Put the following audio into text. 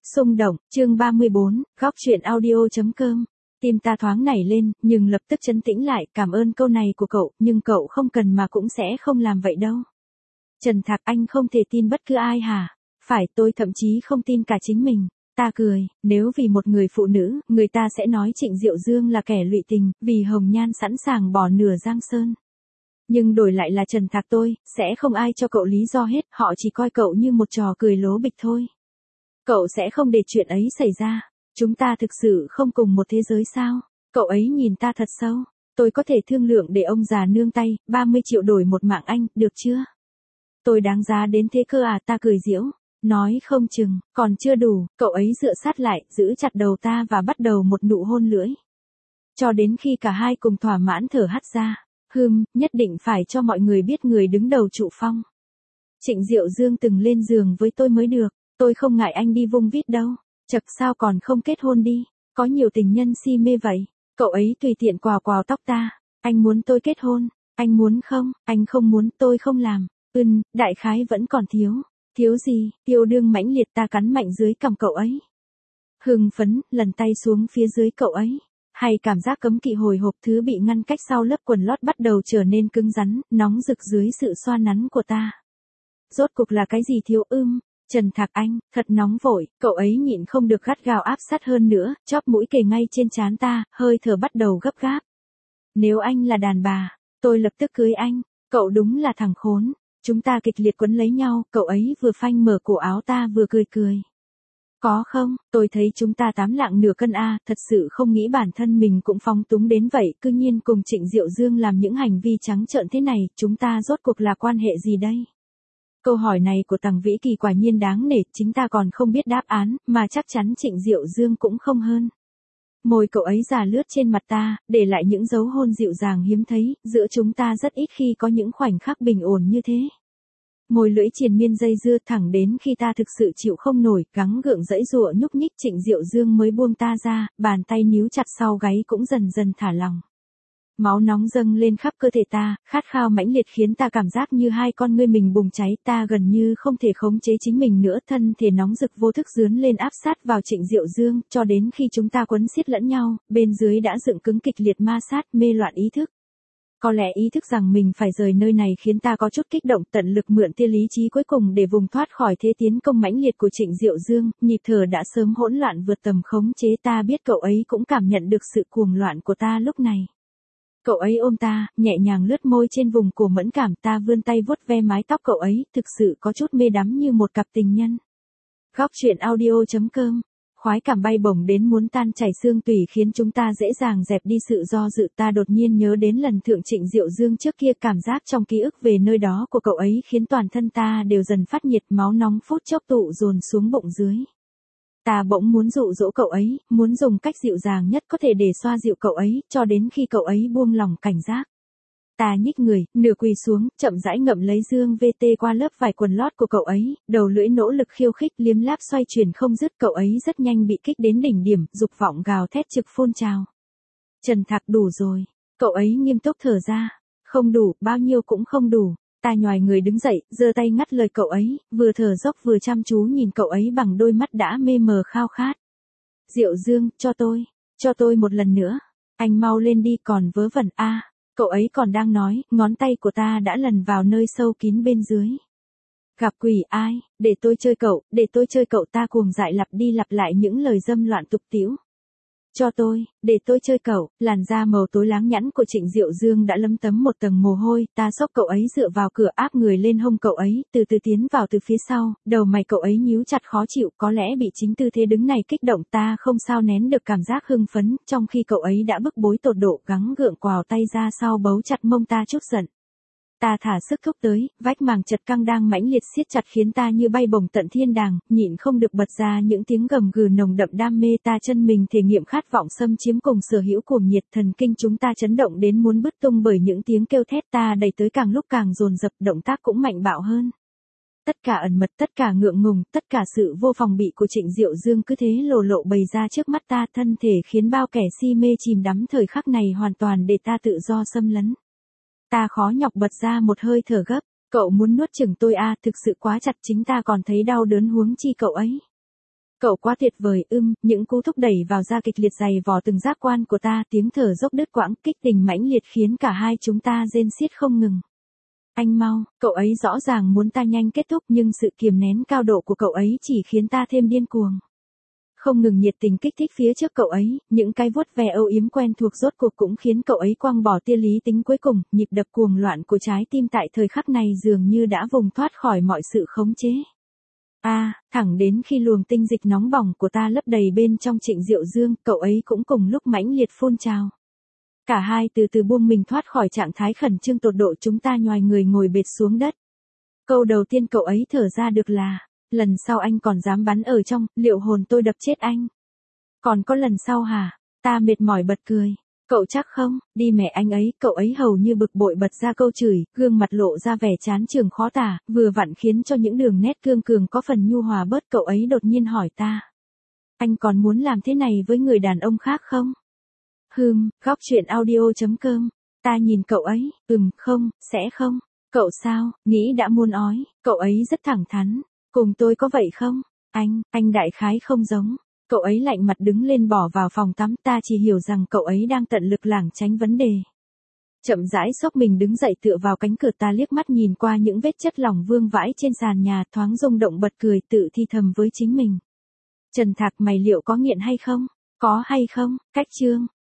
Xung động, chương 34, góc truyện audio.com. Tim ta thoáng nảy lên, nhưng lập tức trấn tĩnh lại, cảm ơn câu này của cậu, nhưng cậu không cần mà cũng sẽ không làm vậy đâu. Trần Thạc, anh không thể tin bất cứ ai hả? Phải, tôi thậm chí không tin cả chính mình. Ta cười, nếu vì một người phụ nữ, người ta sẽ nói Trịnh Diệu Dương là kẻ lụy tình, vì hồng nhan sẵn sàng bỏ nửa giang sơn. Nhưng đổi lại là Trần Thạc tôi, sẽ không ai cho cậu lý do hết, họ chỉ coi cậu như một trò cười lố bịch thôi. Cậu sẽ không để chuyện ấy xảy ra. Chúng ta thực sự không cùng một thế giới sao? Cậu ấy nhìn ta thật sâu. Tôi có thể thương lượng để ông già nương tay, 30 triệu đổi một mạng anh, được chưa? Tôi đáng giá đến thế cơ à? Ta cười giễu. Nói không chừng, còn chưa đủ, cậu ấy dựa sát lại, giữ chặt đầu ta và bắt đầu một nụ hôn lưỡi. Cho đến khi cả hai cùng thỏa mãn thở hắt ra. Nhất định phải cho mọi người biết người đứng đầu trụ phong. Trịnh Diệu Dương từng lên giường với tôi mới được. Tôi không ngại anh đi vung vít đâu. Chật, sao còn không kết hôn đi? Có nhiều tình nhân si mê vậy. Cậu ấy tùy tiện quào quào tóc ta. Anh muốn tôi kết hôn. Anh muốn không? Anh không muốn, tôi không làm. Đại khái vẫn còn thiếu. Thiếu gì? Yêu đương mãnh liệt, ta cắn mạnh dưới cằm cậu ấy. Hưng phấn, lần tay xuống phía dưới cậu ấy. Hay cảm giác cấm kỵ hồi hộp, thứ bị ngăn cách sau lớp quần lót bắt đầu trở nên cứng rắn, nóng rực dưới sự xoa nắn của ta. Rốt cuộc là cái gì thiếu? Trần Thạc anh, thật nóng vội, cậu ấy nhịn không được gắt gao áp sát hơn nữa, chóp mũi kề ngay trên trán ta, hơi thở bắt đầu gấp gáp. Nếu anh là đàn bà, tôi lập tức cưới anh, cậu đúng là thằng khốn. Chúng ta kịch liệt quấn lấy nhau, cậu ấy vừa phanh mở cổ áo ta vừa cười cười. Có không, tôi thấy chúng ta 8 lạng nửa cân a, thật sự không nghĩ bản thân mình cũng phóng túng đến vậy, cư nhiên cùng Trịnh Diệu Dương làm những hành vi trắng trợn thế này, chúng ta rốt cuộc là quan hệ gì đây? Câu hỏi này của Tằng Vĩ Kỳ quả nhiên đáng nể, chính ta còn không biết đáp án, mà chắc chắn Trịnh Diệu Dương cũng không hơn. Môi cậu ấy già lướt trên mặt ta, để lại những dấu hôn dịu dàng hiếm thấy, giữa chúng ta rất ít khi có những khoảnh khắc bình ổn như thế. Môi lưỡi triền miên dây dưa thẳng đến khi ta thực sự chịu không nổi, gắng gượng giãy giụa nhúc nhích, Trịnh Diệu Dương mới buông ta ra, bàn tay níu chặt sau gáy cũng dần dần thả lỏng. Máu nóng dâng lên khắp cơ thể ta, khát khao mãnh liệt khiến ta cảm giác như hai con ngươi mình bùng cháy, ta gần như không thể khống chế chính mình nữa, thân thể nóng rực vô thức dướn lên áp sát vào Trịnh Diệu Dương, cho đến khi chúng ta quấn siết lẫn nhau, bên dưới đã dựng cứng kịch liệt ma sát, mê loạn ý thức. Có lẽ ý thức rằng mình phải rời nơi này khiến ta có chút kích động, tận lực mượn tia lý trí cuối cùng để vùng thoát khỏi thế tiến công mãnh liệt của Trịnh Diệu Dương, nhịp thở đã sớm hỗn loạn vượt tầm khống chế, ta biết cậu ấy cũng cảm nhận được sự cuồng loạn của ta lúc này. Cậu ấy ôm ta, nhẹ nhàng lướt môi trên vùng cổ mẫn cảm, ta vươn tay vuốt ve mái tóc cậu ấy, thực sự có chút mê đắm như một cặp tình nhân. Góc truyện audio.com. Khoái cảm bay bổng đến muốn tan chảy xương tủy khiến chúng ta dễ dàng dẹp đi sự do dự, ta đột nhiên nhớ đến lần thượng Trịnh Diệu Dương trước kia, cảm giác trong ký ức về nơi đó của cậu ấy khiến toàn thân ta đều dần phát nhiệt, máu nóng phút chốc tụ dồn xuống bụng dưới. Ta bỗng muốn dụ dỗ cậu ấy, muốn dùng cách dịu dàng nhất có thể để xoa dịu cậu ấy, cho đến khi cậu ấy buông lỏng cảnh giác. Ta nhích người, nửa quỳ xuống, chậm rãi ngậm lấy dương VT qua lớp vải quần lót của cậu ấy, đầu lưỡi nỗ lực khiêu khích, liếm láp xoay chuyển không dứt, cậu ấy rất nhanh bị kích đến đỉnh điểm, dục vọng gào thét trực phun trào. Trần Thạc, đủ rồi. Cậu ấy nghiêm túc thở ra. Không đủ, bao nhiêu cũng không đủ. Ta nhoài người đứng dậy, giơ tay ngắt lời cậu ấy, vừa thở dốc vừa chăm chú nhìn cậu ấy bằng đôi mắt đã mê mờ khao khát. Diệu Dương, cho tôi một lần nữa. Anh mau lên đi, còn vớ vẩn a. Cậu ấy còn đang nói, ngón tay của ta đã lần vào nơi sâu kín bên dưới. Gặp quỷ ai, để tôi chơi cậu, ta cuồng dại lặp đi lặp lại những lời dâm loạn tục tĩu. Cho tôi, để tôi chơi cậu, làn da màu tối láng nhẵn của Trịnh Diệu Dương đã lấm tấm một tầng mồ hôi, ta xốc cậu ấy dựa vào cửa, áp người lên hông cậu ấy, từ từ tiến vào từ phía sau, đầu mày cậu ấy nhíu chặt khó chịu, có lẽ bị chính tư thế đứng này kích động, ta không sao nén được cảm giác hưng phấn, trong khi cậu ấy đã bức bối tột độ, gắng gượng quào tay ra sau bấu chặt mông ta chút giận. Ta thả sức thúc tới, vách màng chật căng đang mãnh liệt siết chặt khiến ta như bay bổng tận thiên đàng, nhịn không được bật ra những tiếng gầm gừ nồng đậm đam mê, ta chân mình thể nghiệm khát vọng xâm chiếm cùng sở hữu cuồng nhiệt, thần kinh chúng ta chấn động đến muốn bứt tung bởi những tiếng kêu thét, ta đẩy tới càng lúc càng dồn dập, động tác cũng mạnh bạo hơn. Tất cả ẩn mật, tất cả ngượng ngùng, tất cả sự vô phòng bị của Trịnh Diệu Dương cứ thế lộ lộ bày ra trước mắt ta, thân thể khiến bao kẻ si mê chìm đắm thời khắc này hoàn toàn để ta tự do xâm lấn. Ta khó nhọc bật ra một hơi thở gấp, cậu muốn nuốt chửng tôi à, thực sự quá chặt, chính ta còn thấy đau đớn huống chi cậu ấy. Cậu quá tuyệt vời, những cú thúc đẩy vào da kịch liệt dày vò từng giác quan của ta, tiếng thở dốc đứt quãng, kích tình mãnh liệt khiến cả hai chúng ta rên xiết không ngừng. Anh mau, cậu ấy rõ ràng muốn ta nhanh kết thúc nhưng sự kiềm nén cao độ của cậu ấy chỉ khiến ta thêm điên cuồng. Không ngừng nhiệt tình kích thích phía trước cậu ấy, những cái vuốt ve âu yếm quen thuộc rốt cuộc cũng khiến cậu ấy quăng bỏ tia lý tính cuối cùng, nhịp đập cuồng loạn của trái tim tại thời khắc này dường như đã vùng thoát khỏi mọi sự khống chế. Thẳng đến khi luồng tinh dịch nóng bỏng của ta lấp đầy bên trong Trịnh Diệu Dương, cậu ấy cũng cùng lúc mãnh liệt phun trào. Cả hai từ từ buông mình thoát khỏi trạng thái khẩn trương tột độ, chúng ta nhoài người ngồi bệt xuống đất. Câu đầu tiên cậu ấy thở ra được là, lần sau anh còn dám bắn ở trong, liệu hồn tôi đập chết anh. Còn có lần sau hả? Ta mệt mỏi bật cười. Cậu chắc không, đi mẹ anh ấy, cậu ấy hầu như bực bội bật ra câu chửi, gương mặt lộ ra vẻ chán chường khó tả, vừa vặn khiến cho những đường nét cương cường có phần nhu hòa bớt. Cậu ấy đột nhiên hỏi ta. Anh còn muốn làm thế này với người đàn ông khác không? Góc truyện audio.com. Ta nhìn cậu ấy, không, sẽ không. Cậu sao, nghĩ đã muôn ói, cậu ấy rất thẳng thắn. Cùng tôi có vậy không? Anh đại khái không giống. Cậu ấy lạnh mặt đứng lên bỏ vào phòng tắm, ta chỉ hiểu rằng cậu ấy đang tận lực lảng tránh vấn đề. Chậm rãi xốc mình đứng dậy tựa vào cánh cửa, ta liếc mắt nhìn qua những vết chất lỏng vương vãi trên sàn nhà, thoáng rung động bật cười tự thi thầm với chính mình. Trần Thạc, mày liệu có nghiện hay không? Có hay không? Cách chương.